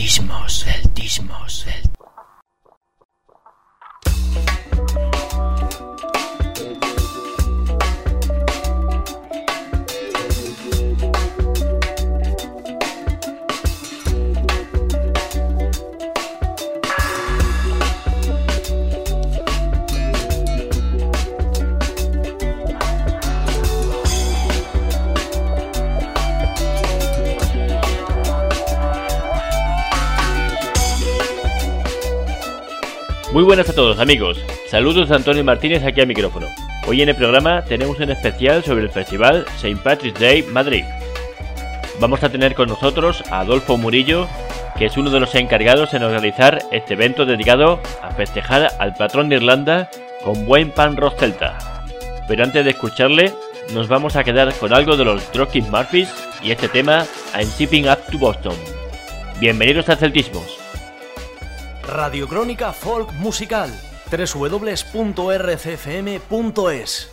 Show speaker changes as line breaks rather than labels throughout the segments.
Celtismos.
Muy buenas a todos amigos, saludos de Antonio Martínez aquí al micrófono. Hoy en el programa tenemos un especial sobre el festival St. Patrick's Day Madrid. Vamos a tener con nosotros a Adolfo Murillo, que es uno de los encargados en organizar este evento dedicado a festejar al patrón de Irlanda con buen pan rock celta. Pero antes de escucharle, nos vamos a quedar con algo de los Dropkick Murphys y este tema I'm Shipping Up to Boston. Bienvenidos a Celtismos.
Radiocrónica Folk Musical, www.rcfm.es.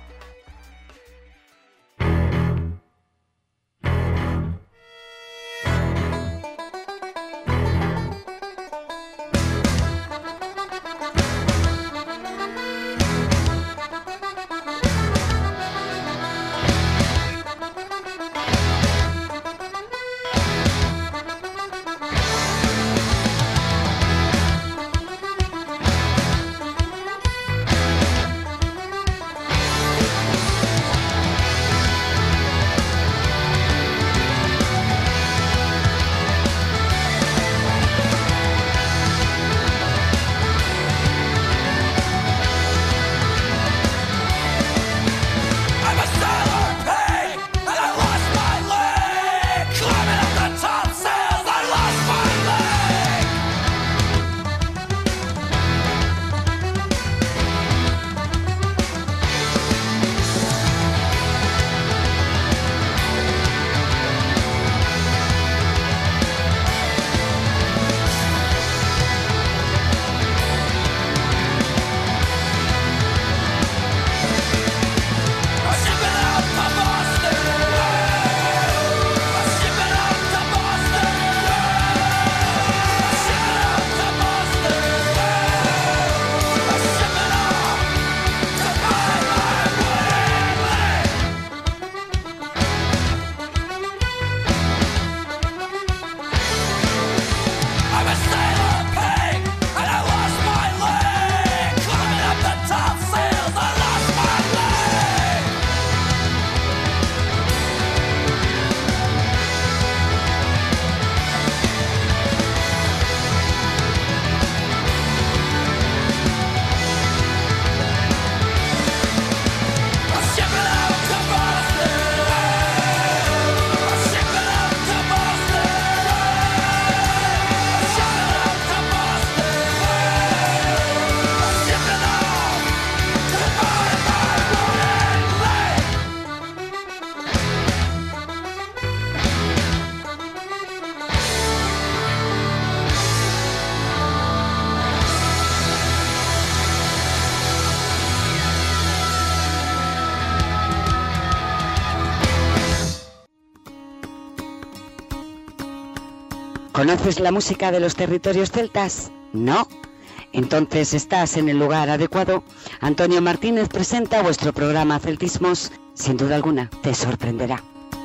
¿Conoces la música de los territorios celtas? ¿No? Entonces estás en el lugar adecuado. Antonio Martínez presenta vuestro programa Celtismos. Sin duda alguna, te sorprenderá.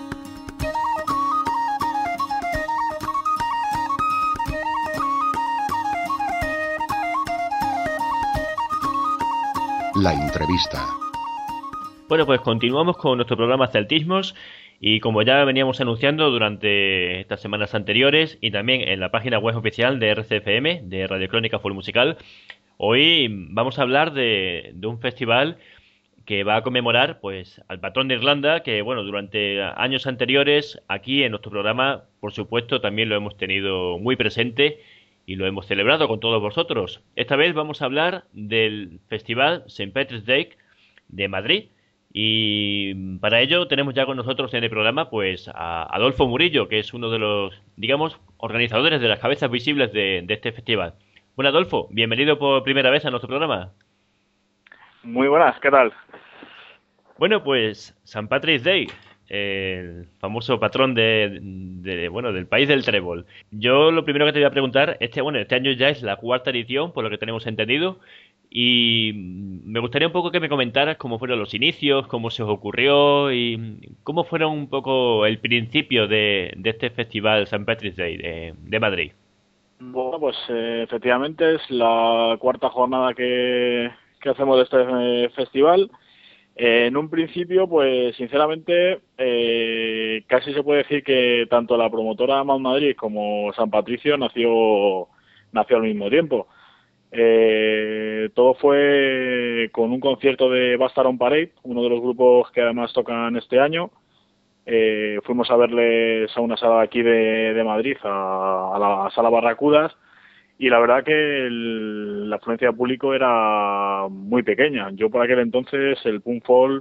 La entrevista.
Bueno, pues continuamos con nuestro programa Celtismos. Y como ya veníamos anunciando durante estas semanas anteriores y también en la página web oficial de RCFM, de Radiocrónica Folk Musical, hoy vamos a hablar de un festival que va a conmemorar pues al patrón de Irlanda, que bueno, durante años anteriores aquí en nuestro programa, por supuesto, también lo hemos tenido muy presente y lo hemos celebrado con todos vosotros. Esta vez vamos a hablar del festival St. Patrick's Day de Madrid. Y para ello tenemos ya con nosotros en el programa pues a Adolfo Murillo, que es uno de los, digamos, organizadores de las cabezas visibles de este festival. Bueno, Adolfo, bienvenido por primera vez a nuestro programa.
Muy buenas, ¿qué tal?
Bueno, pues St. Patrick's Day, el famoso patrón bueno, del país del trébol. Yo lo primero que te voy a preguntar, este año ya es la cuarta edición, por lo que tenemos entendido, y me gustaría un poco que me comentaras cómo fueron los inicios, cómo se os ocurrió y cómo fueron un poco el principio de este festival St. Patrick's Day de Madrid.
Bueno, pues efectivamente es la cuarta jornada que hacemos de este festival. En un principio, pues sinceramente, casi se puede decir que tanto la promotora Mount Madrid como San Patricio nació al mismo tiempo. Todo fue con un concierto de Bastard on Parade, uno de los grupos que además tocan este año. Fuimos a verles a una sala aquí de Madrid, a la Sala Barracudas, y la verdad que la afluencia de público era muy pequeña. Yo por aquel entonces el punk folk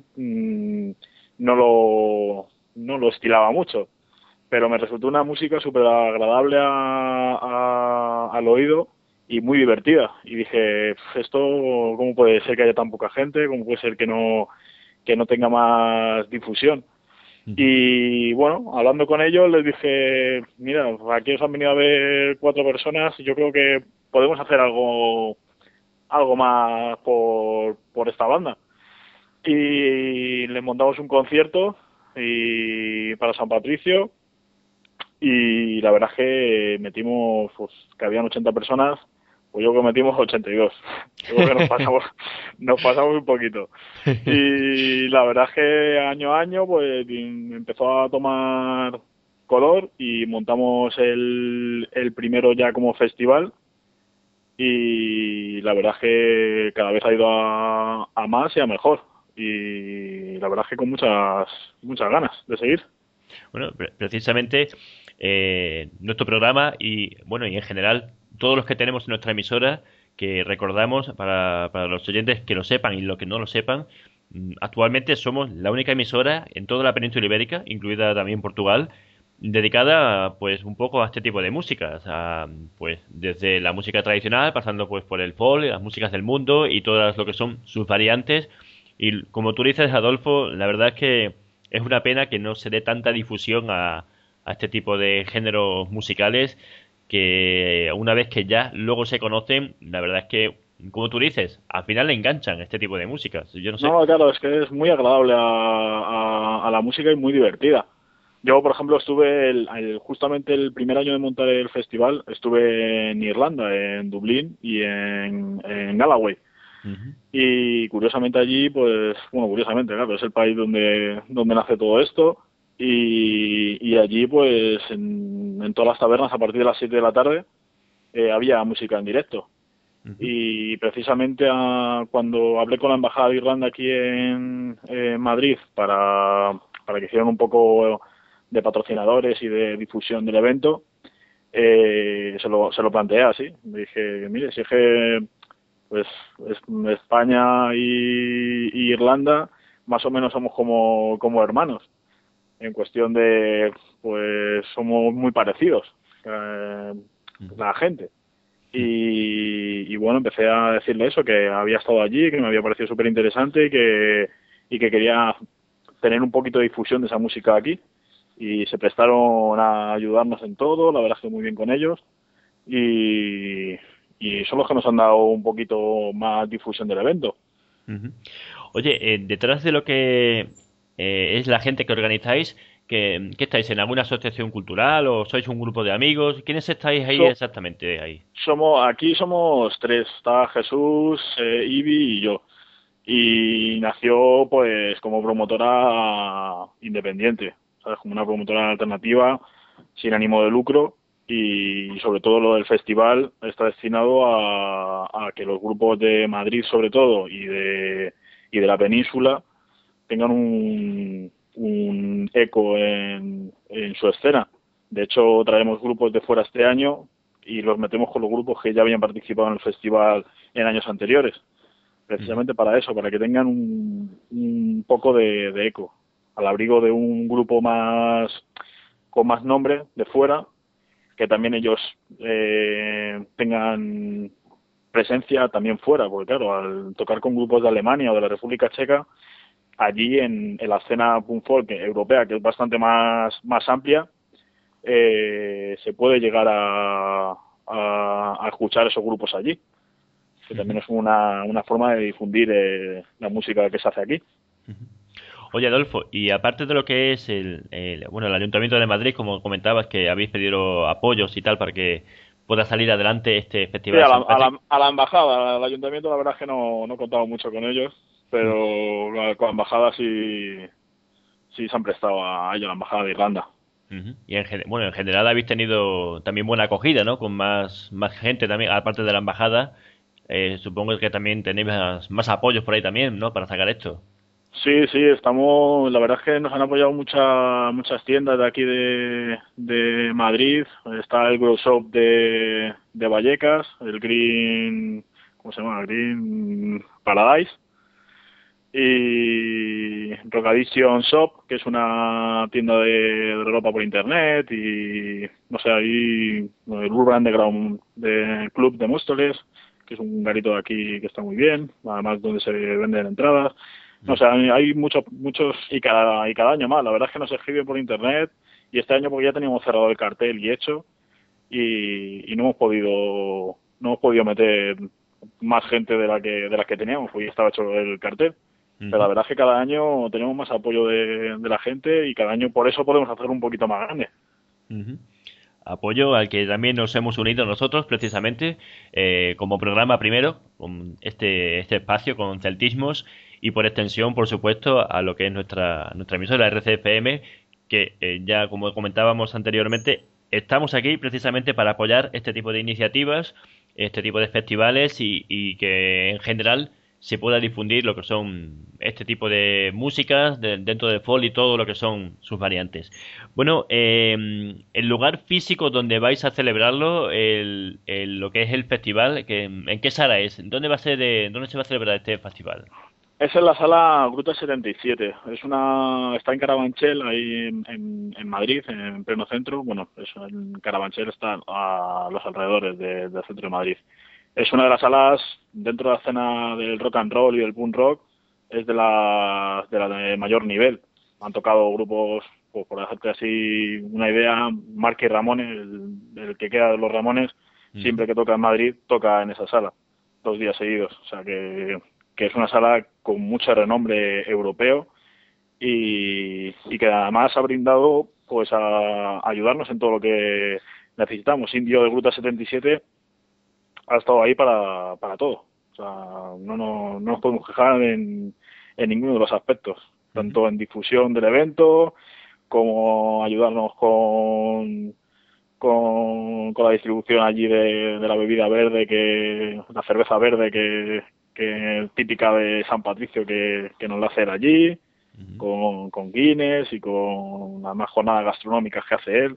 no lo estilaba mucho, pero me resultó una música súper agradable al oído y muy divertida. Y dije, esto, ¿cómo puede ser que haya tan poca gente? ¿Cómo puede ser que no tenga más difusión? Y bueno, hablando con ellos les dije, mira, aquí os han venido a ver 4 personas, yo creo que podemos hacer algo más por esta banda. Y les montamos un concierto para San Patricio, y la verdad es que metimos, pues, que habían 80 personas, pues yo creo que metimos 82. Yo creo que nos pasamos un poquito. Y la verdad es que año a año pues empezó a tomar color y montamos el primero ya como festival, y la verdad es que cada vez ha ido a más y a mejor, y la verdad es que con muchas ganas de seguir.
Bueno, precisamente nuestro programa y bueno, y en general todos los que tenemos en nuestra emisora, que recordamos para los oyentes que lo sepan y los que no lo sepan, actualmente somos la única emisora en toda la península ibérica, incluida también Portugal, dedicada pues un poco a este tipo de músicas, pues desde la música tradicional, pasando pues por el folk, las músicas del mundo y todas lo que son sus variantes. Y como tú dices, Adolfo, la verdad es que es una pena que no se dé tanta difusión a este tipo de géneros musicales, que una vez que ya luego se conocen, la verdad es que, como tú dices, al final le enganchan este tipo de músicas. Yo no sé.
No, claro, es que es muy agradable a la música y muy divertida. Yo, por ejemplo, estuve justamente el primer año de montar el festival, estuve en Irlanda, en Dublín y en Galway.
Ujú.
Y curiosamente allí, pues, bueno, curiosamente, claro, es el país donde nace todo esto. Y allí, pues, en todas las tabernas, a partir de las 7 de la tarde, había música en directo.
Ujú.
Y precisamente cuando hablé con la Embajada de Irlanda aquí en Madrid para que hicieran un poco de patrocinadores y de difusión del evento, se lo planteé así. Me dije, mire, si es que pues España y Irlanda más o menos somos como hermanos, en cuestión de, pues somos muy parecidos, la gente. Y bueno, empecé a decirle eso, que había estado allí, que me había parecido súper interesante y que quería tener un poquito de difusión de esa música aquí. Y se prestaron a ayudarnos en todo, la verdad es que muy bien con ellos. Y son los que nos han dado un poquito más difusión del evento.
Ujú. Oye, detrás de lo que es la gente que organizáis, ¿qué estáis? ¿En alguna asociación cultural o sois un grupo de amigos? ¿Quiénes estáis ahí
So-
exactamente ahí?
Aquí somos 3, está Jesús, Ibi y yo. Y nació pues como promotora independiente, ¿sabes? Como una promotora alternativa, sin ánimo de lucro, y sobre todo lo del festival está destinado a que los grupos de Madrid sobre todo y de la península tengan un eco en su escena. De hecho, traemos grupos de fuera este año y los metemos con los grupos que ya habían participado en el festival en años anteriores,
Ujú.
precisamente para eso, para que tengan un poco de eco, al abrigo de un grupo con más nombre de fuera, que también ellos tengan presencia también fuera, porque claro, al tocar con grupos de Alemania o de la República Checa, allí en la escena punk folk europea, que es bastante más amplia, se puede llegar a escuchar esos grupos allí, que también es una forma de difundir la música que se hace aquí.
Oye, Adolfo, y aparte de lo que es el Ayuntamiento de Madrid, como comentabas, que habéis pedido apoyos y tal para que pueda salir adelante este festival.
Sí, a la embajada, al ayuntamiento la verdad es que no he contado mucho con ellos, pero con la embajada sí se han prestado a ello, la embajada de Irlanda.
Y en general habéis tenido también buena acogida, ¿no? Con más gente también, aparte de la embajada. Supongo que también tenéis más apoyos por ahí también, ¿no? Para sacar esto.
Sí, estamos, la verdad es que nos han apoyado muchas tiendas de aquí de Madrid. Está el Grow Shop de Vallecas, el Green, ¿cómo se llama? Green Paradise, y Rock Addiction Shop, que es una tienda de ropa por internet, y no sé, ahí el Urban Underground de Club de Móstoles, que es un garito de aquí que está muy bien, además donde se venden entradas. O sea, hay muchos y cada año más. La verdad es que nos escriben por internet, y este año porque ya teníamos cerrado el cartel y hecho, y no hemos podido meter más gente de la que teníamos, porque ya estaba hecho el cartel. Pero la verdad es que cada año tenemos más apoyo de la gente, y cada año por eso podemos hacer un poquito más grande.
Apoyo al que también nos hemos unido nosotros, precisamente, como programa primero, con este espacio, con Celtismos, y por extensión, por supuesto, a lo que es nuestra emisora RCFM, que ya, como comentábamos anteriormente, estamos aquí precisamente para apoyar este tipo de iniciativas, este tipo de festivales, y que en general se pueda difundir lo que son este tipo de músicas dentro del folk y todo lo que son sus variantes. Bueno, el lugar físico donde vais a celebrarlo, lo que es el festival, ¿en qué sala es? ¿Dónde se va a celebrar este festival?
Es en la sala Gruta 77. Está en Carabanchel, ahí en Madrid, en pleno centro. Bueno, en Carabanchel está a los alrededores del centro de Madrid. Es una de las salas dentro de la escena del rock and roll y del punk rock, es de la de mayor nivel. Han tocado grupos, pues, por hacerte así una idea, Marky Ramones, el que queda de los Ramones, siempre que toca en Madrid, toca en esa sala, 2 días seguidos. O sea que es una sala con mucho renombre europeo, y que además ha brindado pues a ayudarnos en todo lo que necesitamos. Indio de Gruta 77 ha estado ahí para todo. O sea, no nos podemos quejar en ninguno de los aspectos, tanto en difusión del evento como ayudarnos con la distribución allí de la bebida verde, la cerveza verde que típica de San Patricio, que nos la hace él allí, con Guinness y con las más jornadas gastronómicas que hace él.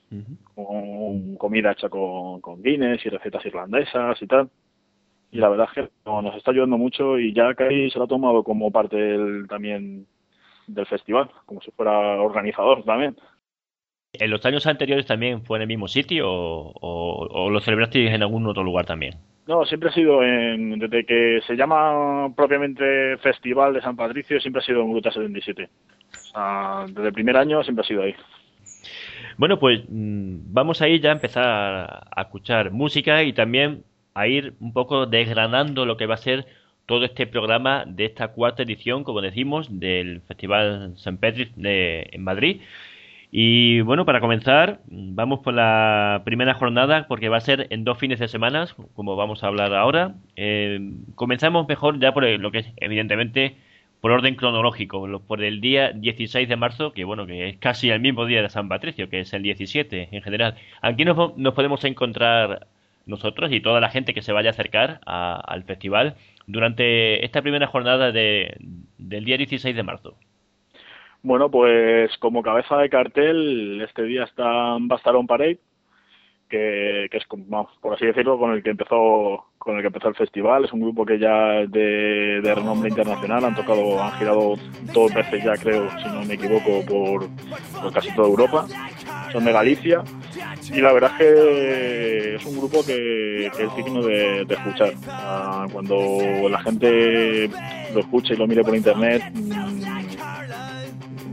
Con comida hecha con Guinness y recetas irlandesas y tal, y la verdad es que nos está ayudando mucho, y ya Kai se lo ha tomado como parte también del festival, como si fuera organizador también.
¿En los años anteriores también fue en el mismo sitio o lo celebrasteis en algún otro lugar también?
No, siempre ha sido desde que se llama propiamente Festival de San Patricio, siempre ha sido en Gruta 77. O sea, desde el primer año siempre ha sido ahí.
Bueno, pues vamos a ir ya a empezar a escuchar música, y también a ir un poco desgranando lo que va a ser todo este programa de esta 4ª edición, como decimos, del Festival St. Patrick's en Madrid. Y bueno, para comenzar, vamos por la primera jornada, porque va a ser en 2 fines de semana, como vamos a hablar ahora. Comenzamos mejor ya por lo que es, evidentemente, por orden cronológico, por el día 16 de marzo, que bueno, que es casi el mismo día de San Patricio, que es el 17 en general. Aquí nos podemos encontrar nosotros y toda la gente que se vaya a acercar al festival durante esta primera jornada del día 16 de marzo.
Bueno, pues como cabeza de cartel, este día va a estar On Parade, que es, por así decirlo, con el que empezó el festival. Es un grupo que ya es de renombre internacional, han girado 2 veces ya, creo, si no me equivoco, por casi toda Europa. Son de Galicia, y la verdad es que es un grupo que es digno de escuchar. Cuando la gente lo escuche y lo mire por internet,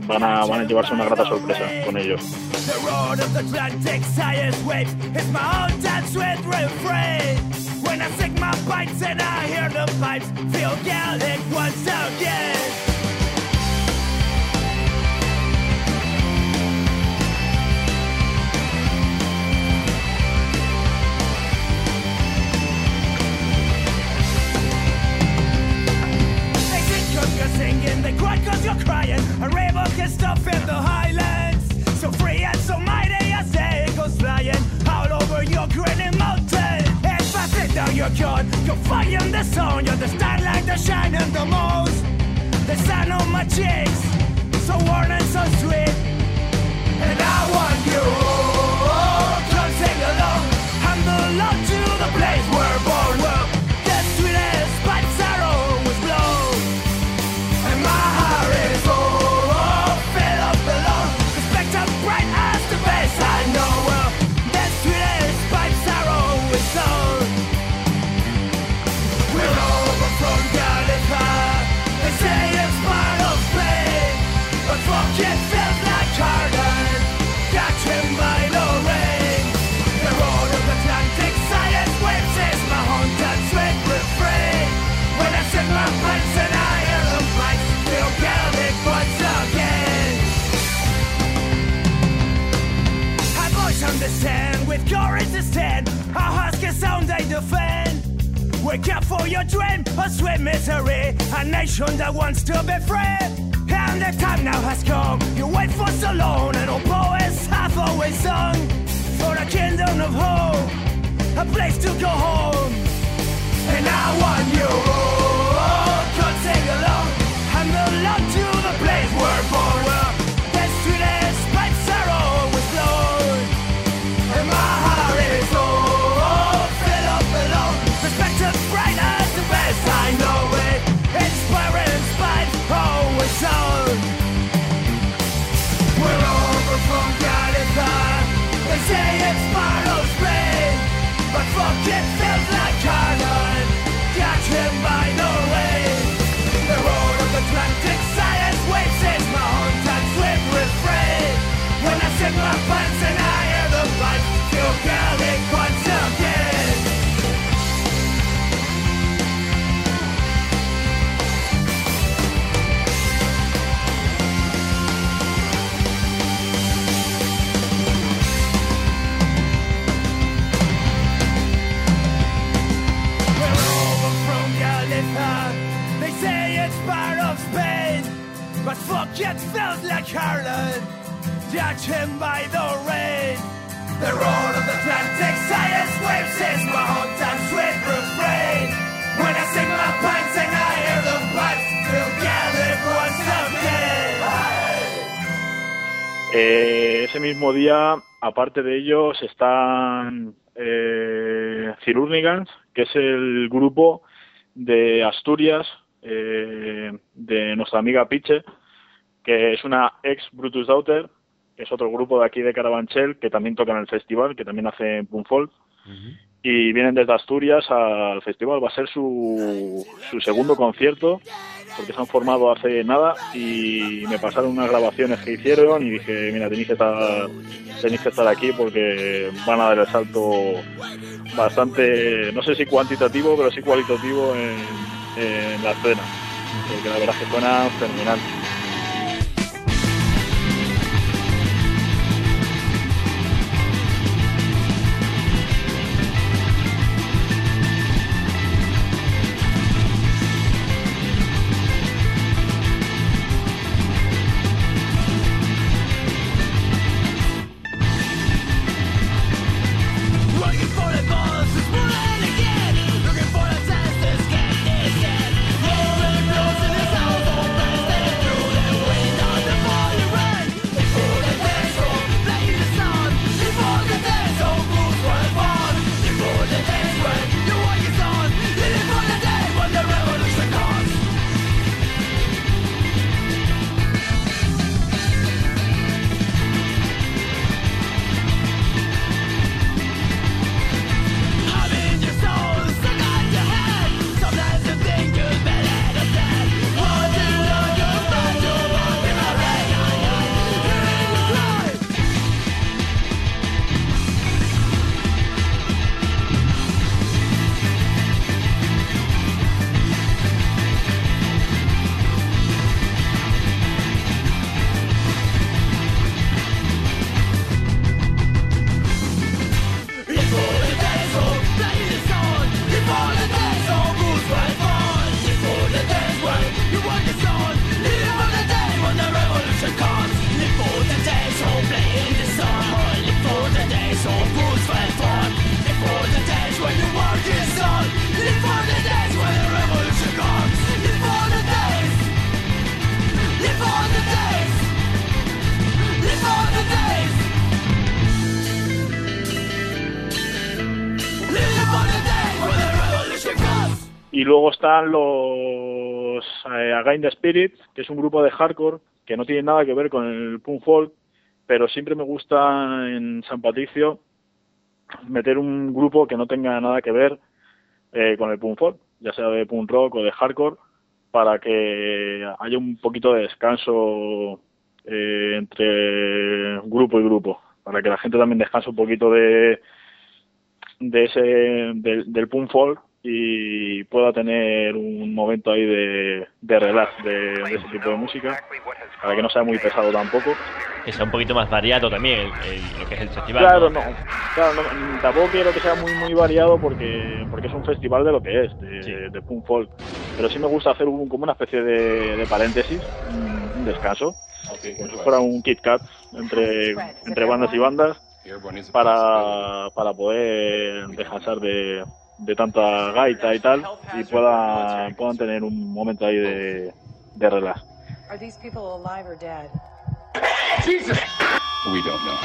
van a llevarse una grata sorpresa con ello.
Singing, they cry cause you're crying. A rainbow can stuff in the highlands. So free and so mighty as the eagles flying all over your grinning mountain. If I sit down your gun, you're fighting the sun. You're the starlight that shining the most. The sun on my cheeks, so warm and so sweet. And I want you, come sing along. I'm the love to the place we're born. Well, the sweetest pipes are always blown. And my heart is filled up alone. Respect bright as the best I know. Well, the sweetest pipes are always sown. We're over from Gallipoli. They say it's part of Spain, but fuck it feels like Carden. Catch him by the rain. The road of Atlantic silence waves is my haunted sweet refrain. When I sing my pipes and I hear the pipes, feel Celtic once again. I voice understand with courage to stand. Our husky sound they defend. Wake up for your dream, a sweet misery, a nation that wants to be free. And the time now has come, you wait for so long, and all poets have always sung for a kingdom of hope, a place to go home. And I want you, come sing along. I'm the love to the place we're born. Well, the sweetest pipes are always blown, and my heart is filled up alone. Respected bright as the best I know it. Inspiring spite always on. We're over from Gallipoli. They say it's part of Spain, but fuck it feels like Carden. Catch him by the rain. The road of the Atlantic silence waves is my haunted sweet refrain. When I sing my pipes and I hear the pipes, feel Celtic once again. We're over from Gallipoli. They say it's part of Spain, but fuck it feels like Ireland. Judge him by the rain. The road of the Atlantic silence waves is my haunted sweet refrain. When I sing my pipes and I hear the pipes, feel Celtic once again.
Ese mismo día, aparte de ellos, están Cirúrnigans, que es el grupo de Asturias, de nuestra amiga Piche, que es una ex Brutus Daughter, que es otro grupo de aquí de Carabanchel, que también toca en el festival, que también hace punk folk, y vienen desde Asturias al festival. Va a ser su segundo concierto, porque se han formado hace nada, y me pasaron unas grabaciones que hicieron y dije, mira, tenéis que estar aquí porque van a dar el salto bastante, no sé si cuantitativo, pero sí cualitativo en la escena, porque la verdad es que suena fenomenal.
Looking for a test, this can't be said. Rolling close in this house, old fast and true.
Y luego están los Against the Spirit, que es un grupo de hardcore que no tiene nada que ver con el punk folk, pero siempre me gusta en San Patricio meter un grupo que no tenga nada que ver con el punk folk, ya sea de punk rock o de hardcore, para que haya un poquito de descanso entre grupo y grupo, para que la gente también descanse un poquito del punk folk y pueda tener un momento ahí de relax de ese tipo de música, para que no sea muy pesado tampoco.
Que sea un poquito más variado también lo que es el festival.
Claro, no, tampoco quiero que sea muy variado porque es un festival de lo que es, de punk folk. Pero sí me gusta hacer como una especie de paréntesis, un descanso, como si fuera un Kit Kat entre bandas y bandas, para poder descansar de tanta gaita y tal, y puedan tener un momento ahí de relax.
Are these people alive or dead?
Jesus! We don't know.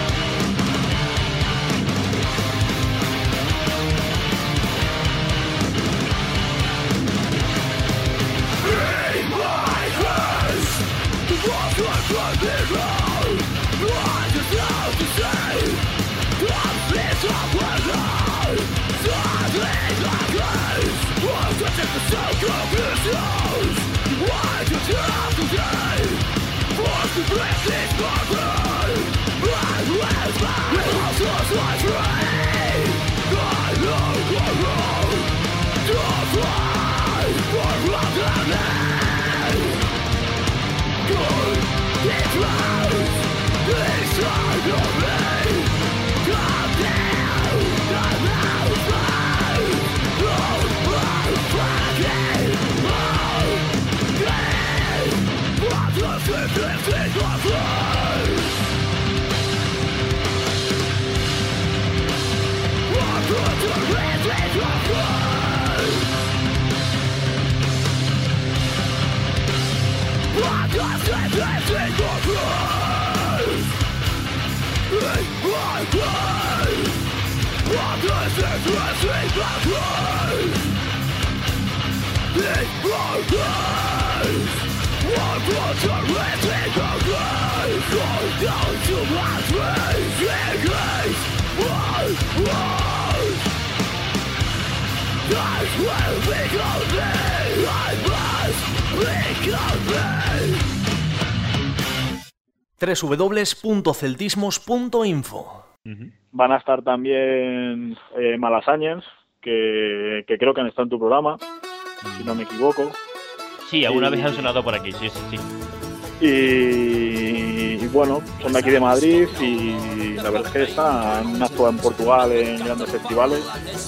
www.celtismos.info.
Van a estar también Malasañas, que creo que han estado en tu programa, si no me equivoco.
Sí, alguna vez han sonado por aquí, sí.
Y bueno, son de aquí de Madrid y la verdad es que han actuado en Portugal en grandes festivales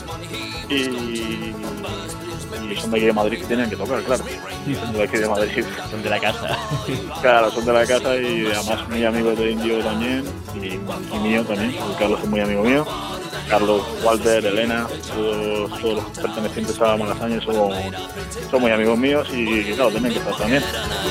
y son de aquí de Madrid y tienen que tocar, claro. Son de aquí de Madrid.
Son de la casa.
Claro, son de la casa y además muy amigos de Indio también y mío también, porque Carlos es muy amigo mío. Carlos, Walter, Elena, todos los pertenecientes a Malasañas son muy amigos míos y claro, tienen que estar también.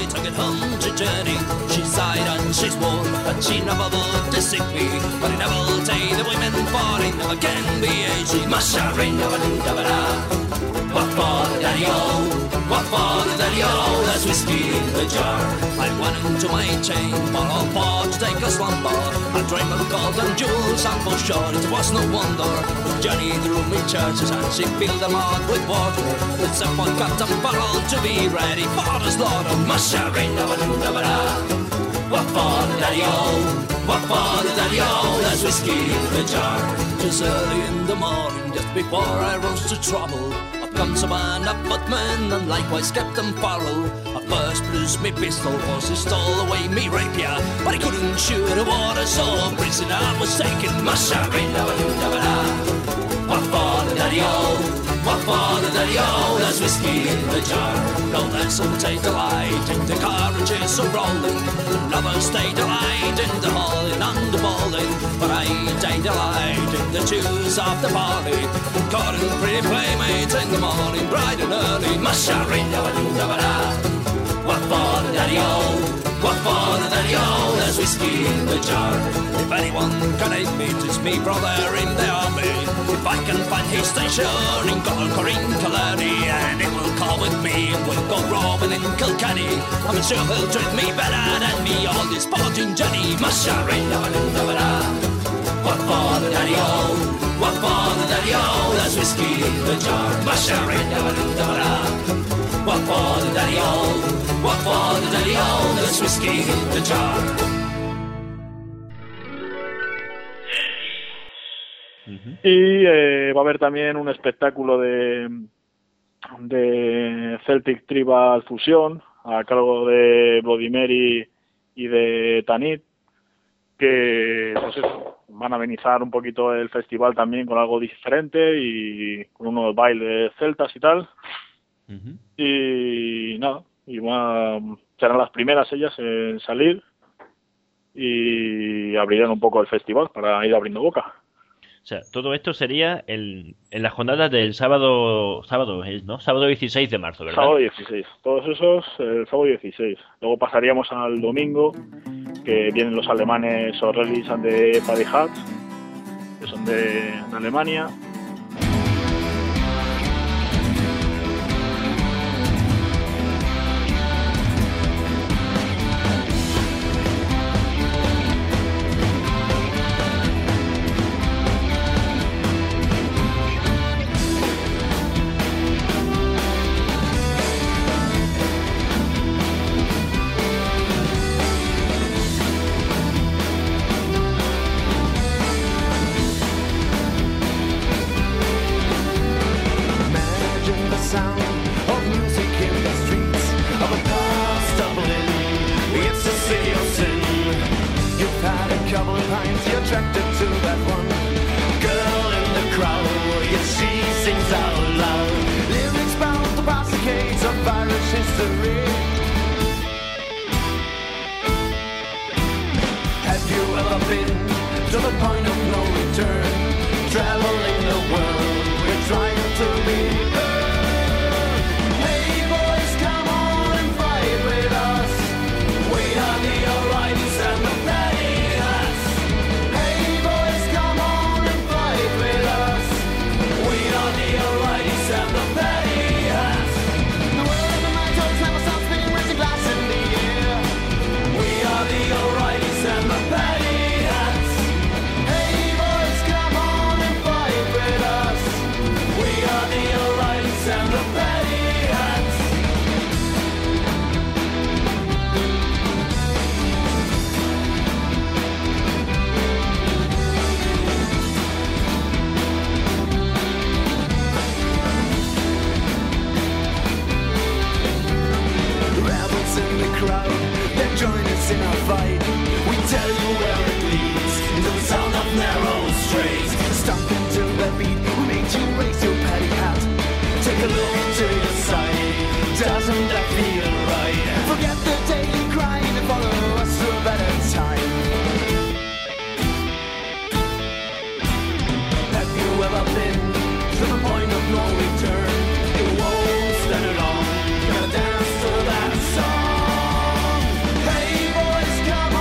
What for the daddy-o? What for the daddy-o? There's whiskey in the jar. I went into my chain for all four to take a slumber. I dreamed of golden jewels and for sure it was no wonder. Johnny threw me churches and she filled them out with water. With some one cut and barrel to be ready for the slaughter. Masha-ring-da-ba-doo-da-ba-da. What for the daddy-o? What for the daddy-o? There's whiskey in the jar. Just early in the morning, just before I rose to trouble, comes a man, a footman, and likewise Captain Farrell. At first blues me pistol, cause he stole away me rapier, but he couldn't shoot the water, so a prisoner was taken. Masha-ring-da-ba-doo-da-ba-da. What for the daddy-o? What for the daddy-o? There's whiskey in the jar. No, there's some take delight in the carriages of rolling. The lovers take delight in the hauling and the bowling, but I take delight in the tunes of the party. Calling pretty playmates in the morning, bright and early. Masha-ring-da-ba-doo-da-ba-da. What for the daddy-o? What for the daddy-o? There's whiskey in the jar. If anyone can aid me, 'tis me brother in the army. If I can find his station in Galway or in Killarney, and it will call with me, and we'll go robbing in Kilkenny. I'm sure he'll treat me better than me, all this sporting Jenny. Masha-ring-da-ba-ding-da-ba-da. What for the daddy-o? What for the daddy-o? There's whiskey in the jar. Masha-ring-da-ba-ding-da-ba-da. What for the daddy-o? What for the daddy-o? There's whiskey in the jar.
Y va a haber también un espectáculo de Celtic Tribal Fusion a cargo de Bloody Mary y de Tanit, que pues eso, van a amenizar un poquito el festival también con algo diferente y con unos bailes celtas y tal. Y nada, serán las primeras ellas en salir y abrirán un poco el festival para ir abriendo boca.
O sea, todo esto sería en las jornadas del sábado, ¿no? Sábado 16 de marzo, ¿verdad?
Sábado 16. Todos esos el sábado 16. Luego pasaríamos al domingo, que vienen los alemanes O'Reilly's and the Paddy Hats, que son de Alemania.
Come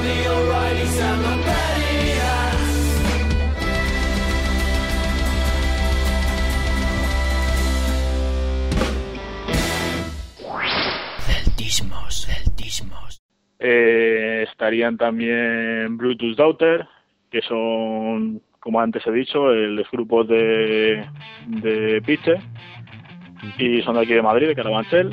the O'Reillys and the Betty-Anns.
Celtismos.
Estarían también Brutus Daughter, que son, como antes he dicho, el grupo de Piche, y son de aquí de Madrid, de Carabanchel.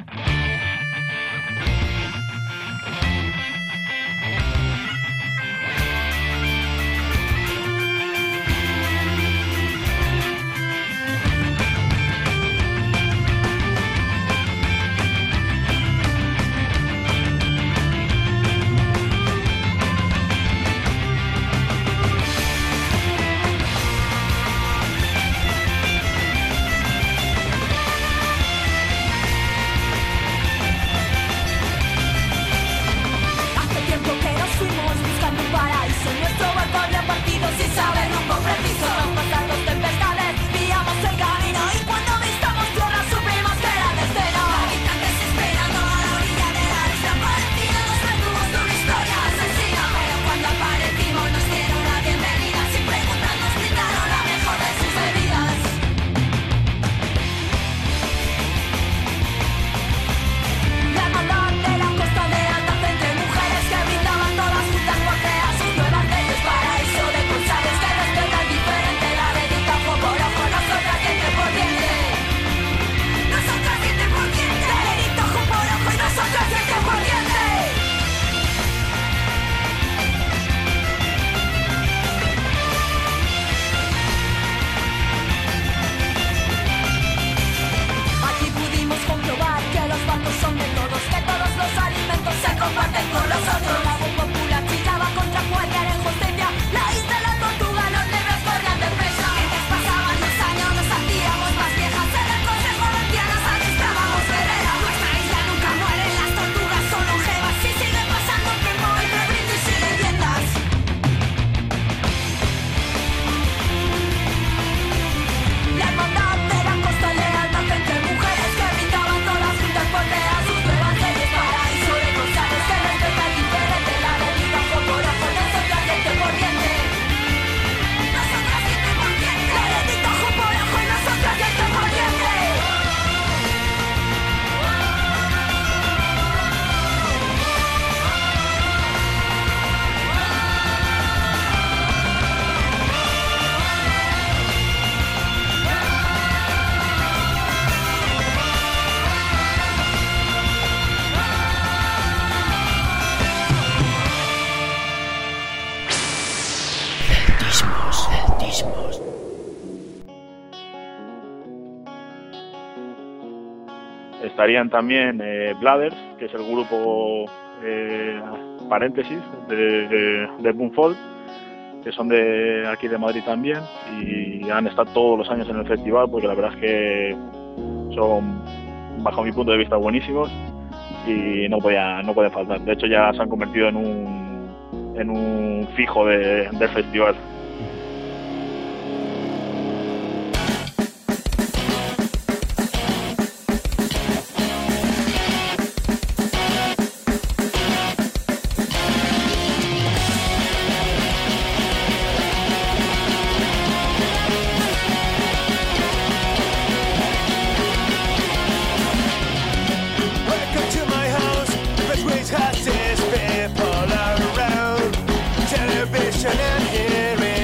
Estarían también Bladders, que es el grupo paréntesis de Boomfall, que son de aquí de Madrid también, y han estado todos los años en el festival, porque la verdad es que son, bajo mi punto de vista, buenísimos y no pueden faltar. De hecho, ya se han convertido en un fijo del festival.
Television and hearing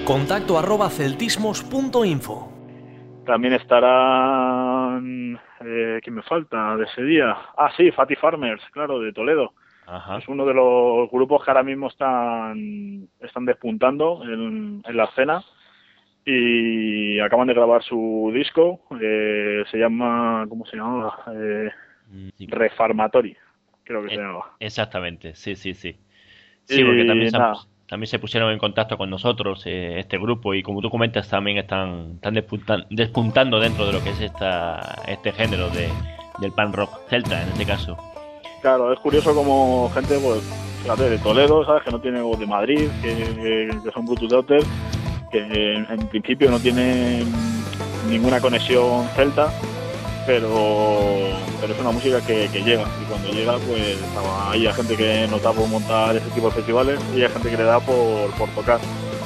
contacto@celtismos.info.
También estarán... ¿quién me falta de ese día? Ah, sí, Fatty Farmers, claro, de Toledo.
Ajá.
Es uno de los grupos que ahora mismo están despuntando en la escena y acaban de grabar su disco. Se llama... ¿cómo se llamaba?
Sí.
Reformatory, creo que se llamaba.
Exactamente, sí. Sí, porque
Y nada.
también se pusieron en contacto con nosotros, este grupo, y como tú comentas, también están despuntando dentro de lo que es este género del punk rock celta, en este caso.
Claro, es curioso como gente, pues, fíjate, de Toledo, ¿sabes? Que no tiene, o de Madrid, que son Brutus Daughter, que en principio no tienen ninguna conexión celta, pero es una música que llega, y cuando llega, pues hay gente que nos da por montar ese tipo de festivales y hay gente que le da por tocar.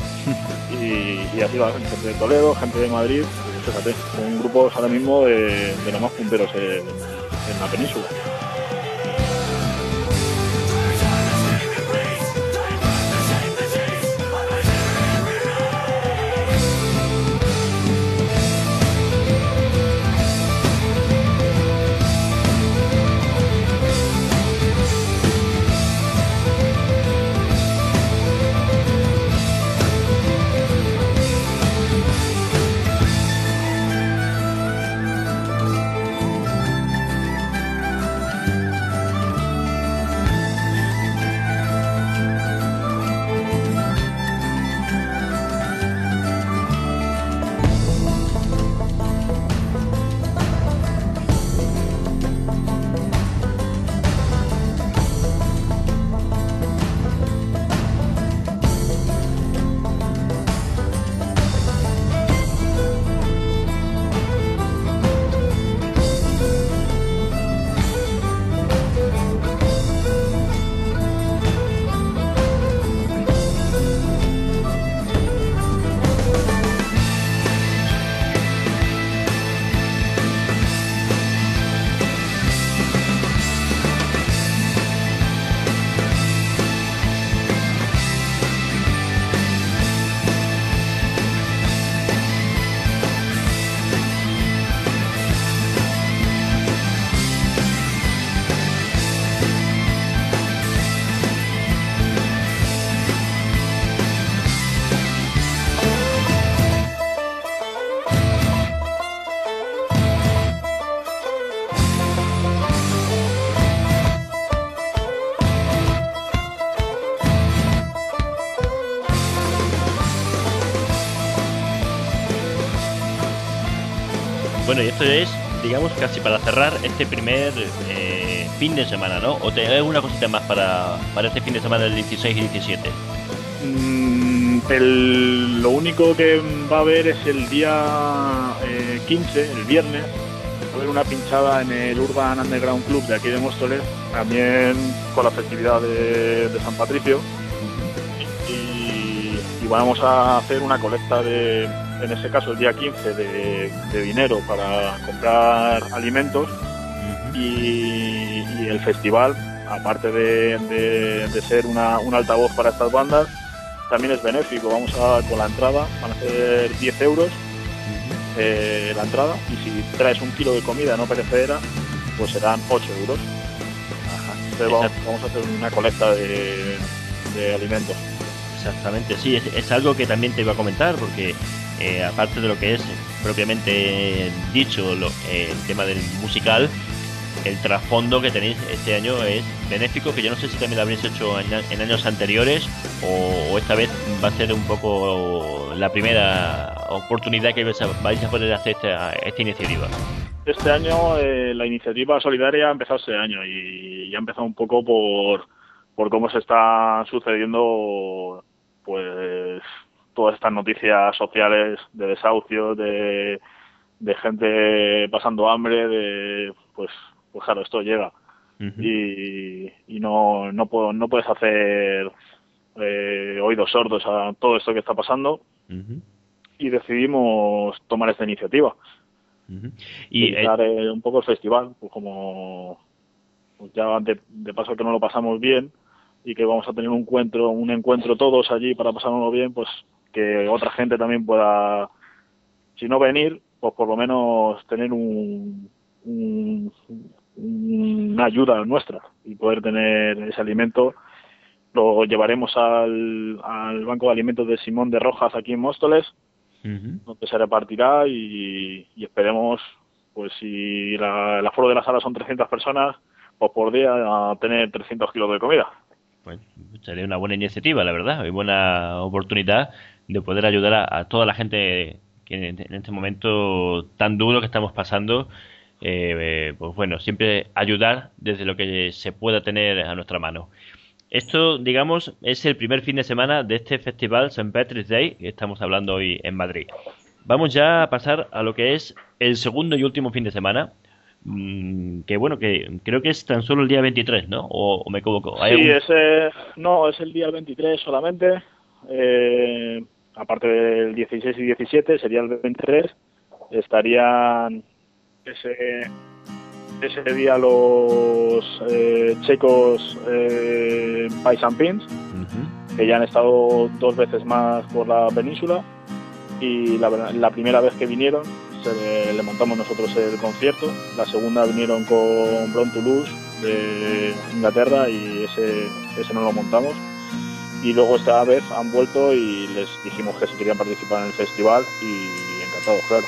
Y así va, gente de Toledo, gente de Madrid, pues, fíjate, son grupos ahora mismo de los más punteros en la península.
Bueno, y esto es, digamos, casi para cerrar este primer fin de semana, ¿no? ¿O te hay alguna cosita más para este fin de semana del 16 y 17?
Lo único que va a haber es el día 15, el viernes, va a haber una pinchada en el Urban Underground Club de aquí de Móstoles, también con la festividad de San Patricio, y vamos a hacer una colecta en ese caso el día 15 de dinero para comprar alimentos, y el festival, aparte de ser un altavoz para estas bandas, también es benéfico. Vamos con la entrada, van a ser 10 euros la entrada, y si traes un kilo de comida no perecedera, pues serán 8 euros. Entonces vamos a hacer una colecta de alimentos.
Exactamente, sí, es algo que también te iba a comentar, porque aparte de lo que es propiamente dicho el tema del musical, el trasfondo que tenéis este año es benéfico, que yo no sé si también lo habréis hecho en años anteriores, o esta vez va a ser un poco la primera oportunidad que vais a poder hacer esta iniciativa.
Este año la iniciativa solidaria ha empezado este año, y ha empezado un poco por cómo se está sucediendo, pues, todas estas noticias sociales de desahucios, de gente pasando hambre, pues claro, esto llega. Y no puedes hacer oídos sordos a todo esto que está pasando, y decidimos tomar esta iniciativa y dar un poco el festival, pues como pues ya de paso que no lo pasamos bien y que vamos a tener un encuentro todos allí para pasárnoslo bien, pues que otra gente también pueda, si no venir, pues por lo menos tener una ayuda nuestra y poder tener ese alimento. Lo llevaremos al Banco de Alimentos de Simón de Rojas aquí en Móstoles, donde se repartirá y esperemos, pues si el aforo de la sala son 300 personas, pues por día a tener 300 kilos de comida.
Pues sería una buena iniciativa, la verdad, y buena oportunidad de poder ayudar a toda la gente que en este momento tan duro que estamos pasando. Pues bueno, siempre ayudar desde lo que se pueda tener a nuestra mano. Esto, digamos, es el primer fin de semana de este festival St. Patrick's Day que estamos hablando hoy en Madrid. Vamos ya a pasar a lo que es el segundo y último fin de semana, que bueno, que creo que es tan solo el día 23, ¿no? ¿O me equivoco?
Sí, es el día 23 solamente, aparte del 16 y 17, sería el 23, estarían ese día los checos Pies and Pins, que ya han estado 2 veces más por la península, y la primera vez que vinieron le montamos nosotros el concierto, la segunda vinieron con Brown Toulouse de Inglaterra y ese no lo montamos, y luego esta vez han vuelto y les dijimos que si querían participar en el festival y encantados, claro.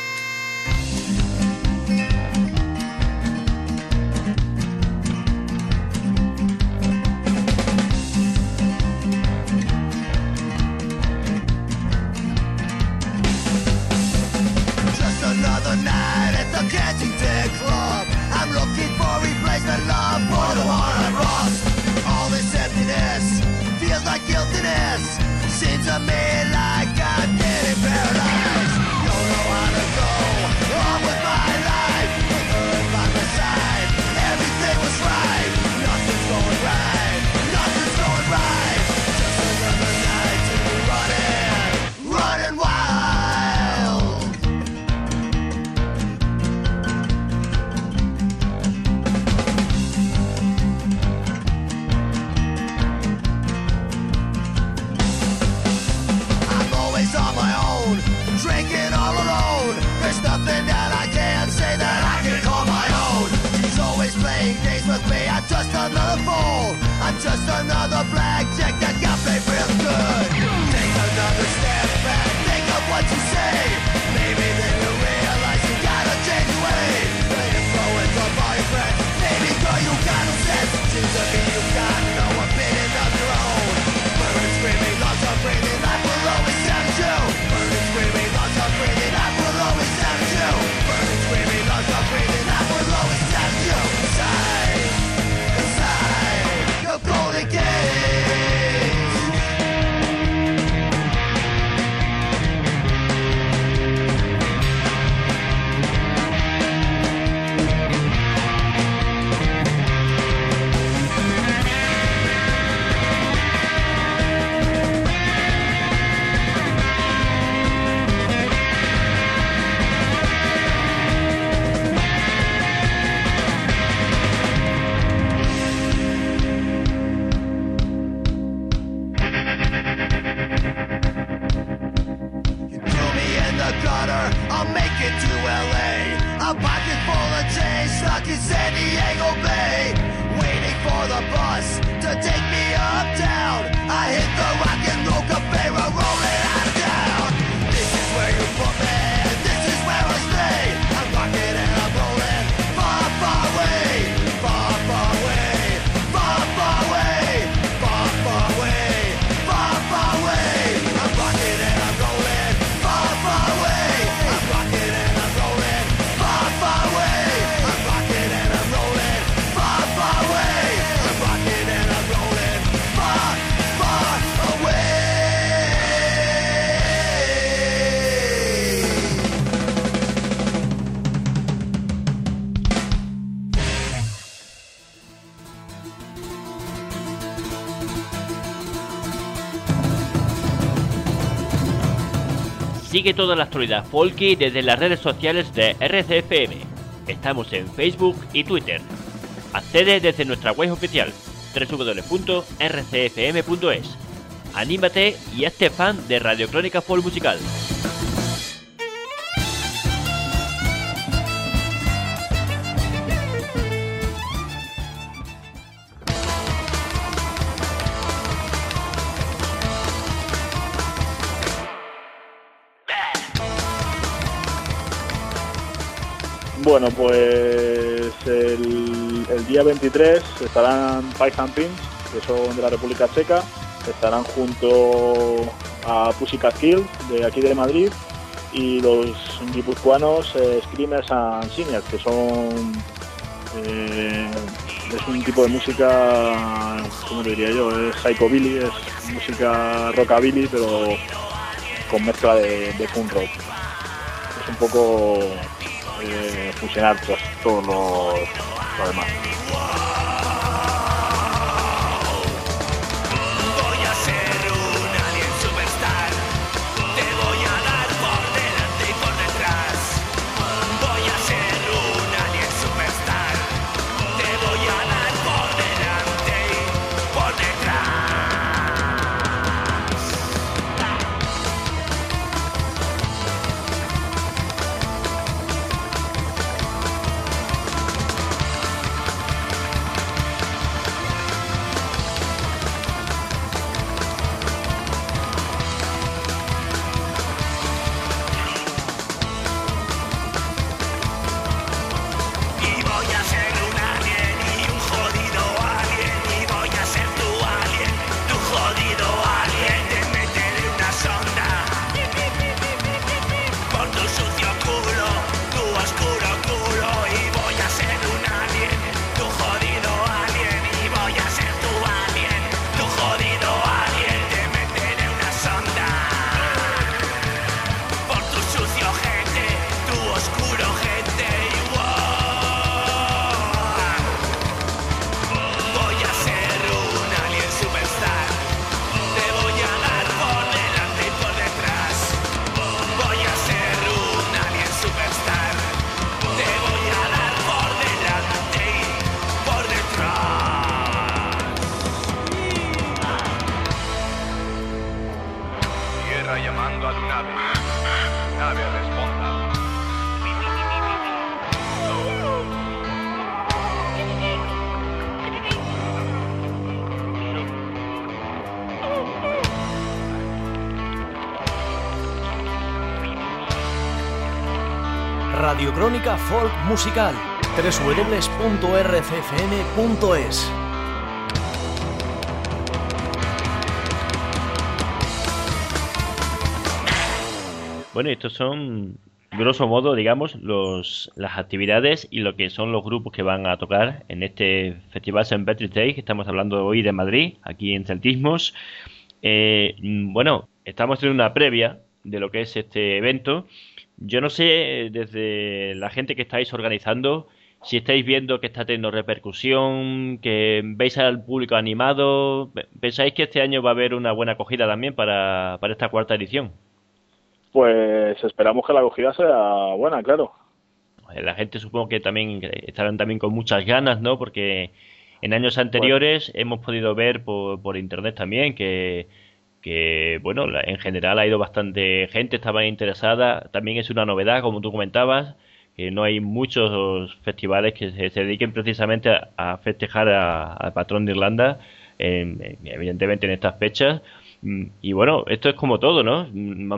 Seems to me like I'm getting paralyzed. Don't know how to go on with my life. Earth by my side, everything was right. Nothing's going right, nothing's going right. Just another night to running wild. On my own, drinking all alone. There's nothing that I can say that I can call my own. He's always playing games with me. I'm just another fool. I'm just another blackjack that got paid real good. Take another step back, think of what you say. Maybe then you realize you gotta change your way. The influence of all your friends. Maybe girl, you got no sense. Seems to me you got no opinion of your own. Birds screaming, lots of breathing. I will always sound you. Birds screaming, lots of breathing. I will always sound you. Birds screaming, lots of breathing. I will always sound you. Inside your golden gates. I'll make it to LA. A pocket full of change stuck in San Diego Bay. Waiting for the bus to take me uptown. I hit the rock and roll cafe, rolling out of town. This is where you put me, this is where I stay. I'm rocking and I'm rolling, far, far away. Far, far away, far, far away. Far, far away, far, far away. I'm rocking and I'm rolling, far, far away. I'm rocking and I'm rolling, far, far away. I'm rocking and I'm rolling, far, far away. I'm rocking and I'm rolling, far, far away.
Sigue toda la actualidad folky desde las redes sociales de RCFM. Estamos en Facebook y Twitter. Accede desde nuestra web oficial www.rcfm.es. anímate y hazte fan de Radio Crónica Folk Musical.
Bueno, pues el día 23 estarán Pies and Pins, que son de la República Checa, estarán junto a Pussycat Kill, de aquí de Madrid, y los guipuzcoanos Screamers and Singers, que son es un tipo de música, ¿cómo te diría yo? Es psychobilly, es música rockabilly, pero con mezcla de punk rock. Es un poco fusionar todo lo demás.
Radio Crónica Folk Musical, www.rcfm.es.
Bueno, estos son, grosso modo, digamos, las actividades y lo que son los grupos que van a tocar en este Festival St. Patrick's Day, que estamos hablando hoy de Madrid, aquí en Celtismos. Bueno, estamos en una previa de lo que es este evento. Yo no sé, desde la gente que estáis organizando, si estáis viendo que está teniendo repercusión, que veis al público animado. ¿Pensáis que este año va a haber una buena acogida también para esta cuarta edición?
Pues esperamos que la acogida sea buena, claro.
La gente supongo que también estarán también con muchas ganas, ¿no? Porque en años anteriores hemos podido ver por internet también que bueno, en general ha ido bastante gente, estaba interesada. También es una novedad, como tú comentabas, que no hay muchos festivales que se dediquen precisamente a festejar al patrón de Irlanda, evidentemente en estas fechas. Y bueno, esto es como todo, ¿no?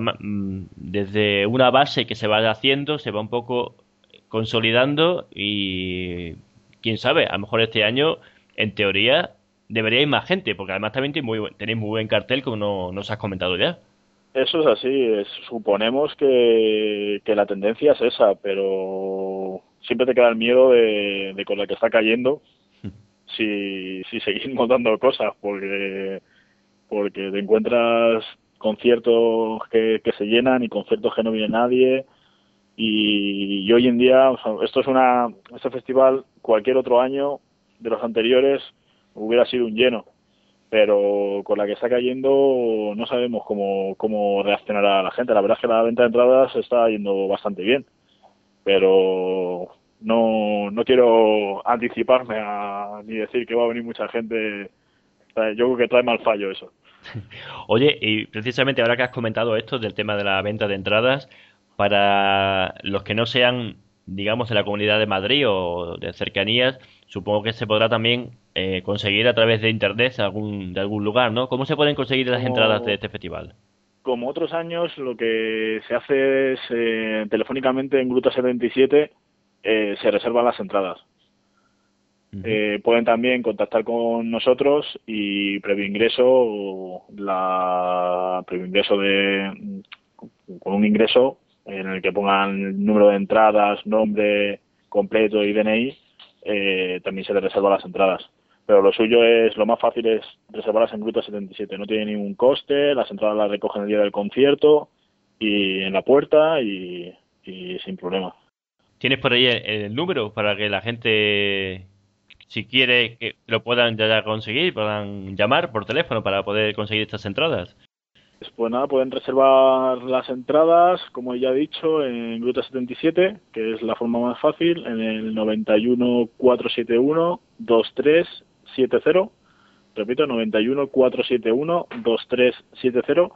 Desde una base que se va haciendo, se va un poco consolidando y quién sabe, a lo mejor este año, en teoría, debería ir más gente, porque además también tenéis muy buen cartel, como nos has comentado ya.
Eso es así, suponemos que la tendencia es esa, pero siempre te queda el miedo de con la que está cayendo si seguimos dando cosas, porque te encuentras conciertos que se llenan y conciertos que no viene nadie, y hoy en día, o sea, este festival, cualquier otro año de los anteriores hubiera sido un lleno, pero con la que está cayendo no sabemos cómo reaccionará la gente. La verdad es que la venta de entradas está yendo bastante bien, pero no quiero anticiparme ni decir que va a venir mucha gente. Yo creo que trae mal fallo eso.
Oye, y precisamente ahora que has comentado esto del tema de la venta de entradas, para los que no sean, digamos, de la Comunidad de Madrid o de cercanías, supongo que se podrá también conseguir a través de internet de algún lugar, ¿no? ¿Cómo se pueden conseguir las entradas de este festival?
Como otros años, lo que se hace es telefónicamente en Gruta 77 se reservan las entradas. Pueden también contactar con nosotros y previo ingreso con un ingreso en el que pongan número de entradas, nombre completo y DNI, también se les reserva las entradas. Pero lo más fácil es reservarlas en Gruta 77. No tiene ningún coste, las entradas las recogen el día del concierto y en la puerta y sin problema.
¿Tienes por ahí el número para que la gente, si quiere, que lo puedan ya conseguir, puedan llamar por teléfono para poder conseguir estas entradas?
Pues nada, pueden reservar las entradas, como ya he dicho, en Gruta 77, que es la forma más fácil, en el 91 471 2370. Repito, 91 471 2370.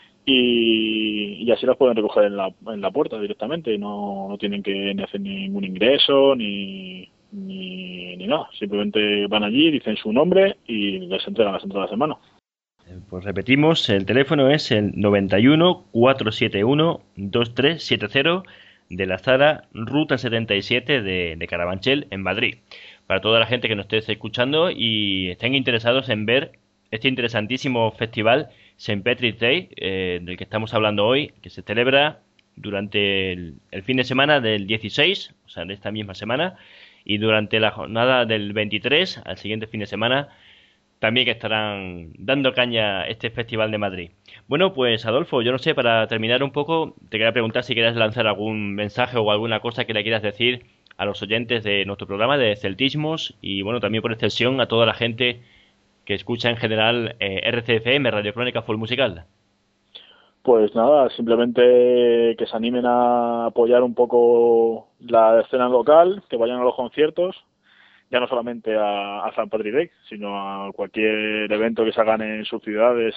Y así las pueden recoger en la puerta directamente. No tienen que ni hacer ningún ingreso ni nada. Simplemente van allí, dicen su nombre y les entregan las entradas en mano.
Pues repetimos, el teléfono es el 91 471 2370 de la sala Ruta 77 de Carabanchel en Madrid. Para toda la gente que nos esté escuchando y estén interesados en ver este interesantísimo festival St. Patrick's Day, del que estamos hablando hoy, que se celebra durante el fin de semana del 16, o sea, de esta misma semana, y durante la jornada del 23, al siguiente fin de semana, también que estarán dando caña a este Festival de Madrid. Bueno, pues Adolfo, yo no sé, para terminar un poco, te quería preguntar si quieres lanzar algún mensaje o alguna cosa que le quieras decir a los oyentes de nuestro programa de Celtismos y, bueno, también por extensión a toda la gente que escucha en general RCFM, Radio Crónica Folk Musical.
Pues nada, simplemente que se animen a apoyar un poco la escena local, que vayan a los conciertos, ya no solamente a St. Patrick's Day, sino a cualquier evento que se hagan en sus ciudades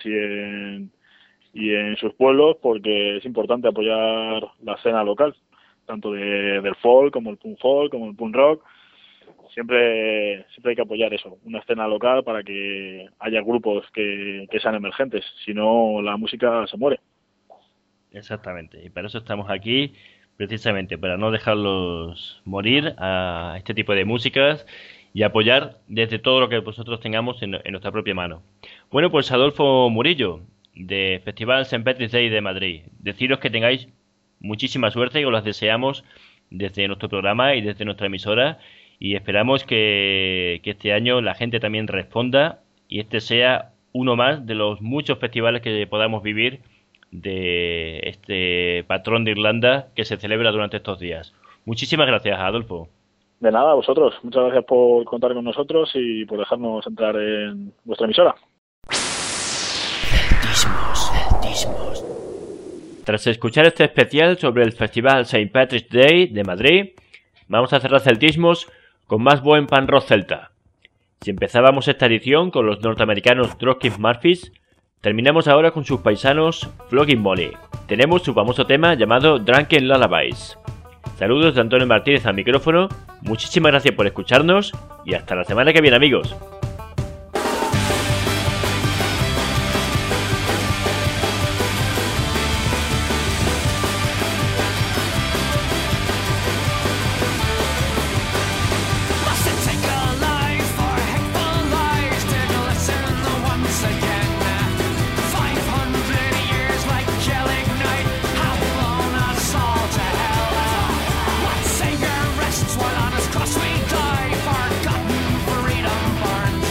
y en sus pueblos, porque es importante apoyar la escena local, tanto del folk, como el punk folk, como el punk rock. Siempre hay que apoyar eso, una escena local para que haya grupos que sean emergentes, si no la música se muere.
Exactamente, y para eso estamos aquí, precisamente para no dejarlos morir a este tipo de músicas y apoyar desde todo lo que vosotros tengamos en nuestra propia mano. Bueno, pues Adolfo Murillo, de Festival St. Patrick's Day de Madrid, deciros que tengáis muchísima suerte y os las deseamos desde nuestro programa y desde nuestra emisora, y esperamos que este año la gente también responda y este sea uno más de los muchos festivales que podamos vivir de este patrón de Irlanda que se celebra durante estos días. Muchísimas gracias, Adolfo.
De nada, a vosotros. Muchas gracias por contar con nosotros y por dejarnos entrar en vuestra emisora.
Celtismos.
Tras escuchar este especial sobre el Festival St. Patrick's Day de Madrid, vamos a cerrar Celtismos con más buen pan rock celta. Si empezábamos esta edición con los norteamericanos Dropkick Murphys, terminamos ahora con sus paisanos Flogging Molly. Tenemos su famoso tema llamado Drunken Lullabies. Saludos de Antonio Martínez al micrófono, muchísimas gracias por escucharnos y hasta la semana que viene, amigos.
While on his cross we die, forgotten freedom born.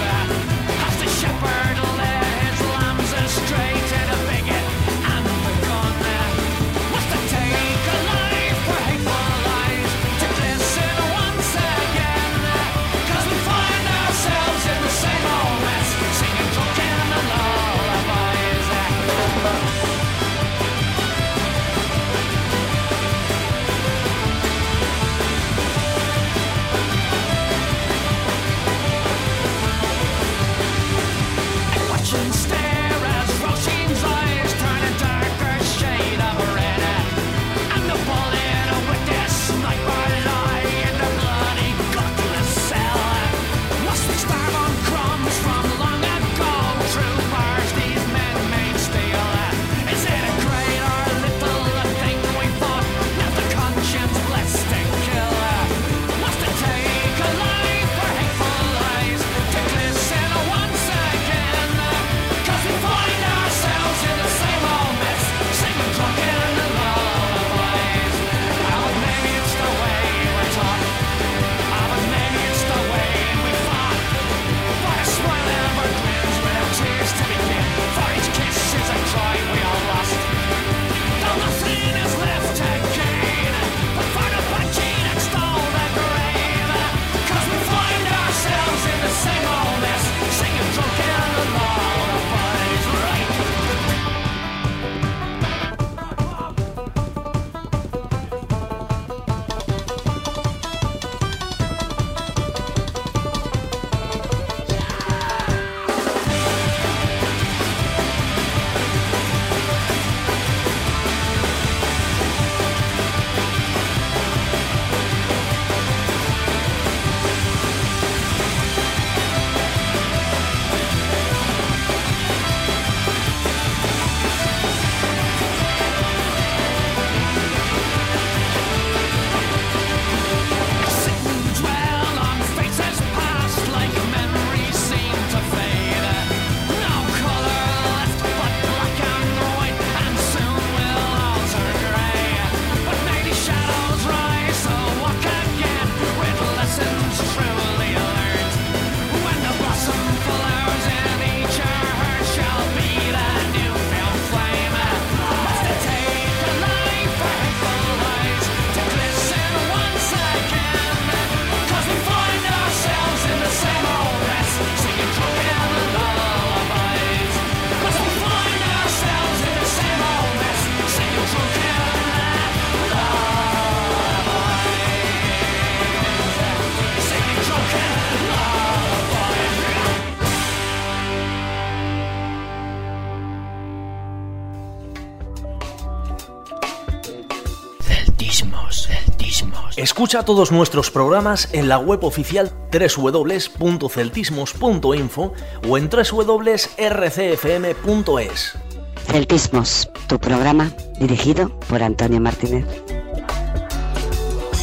Escucha todos nuestros programas en la web oficial www.celtismos.info o en www.rcfm.es.
Celtismos, tu programa dirigido por Antonio Martínez.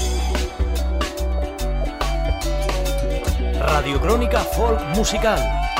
Radio Crónica Folk Musical.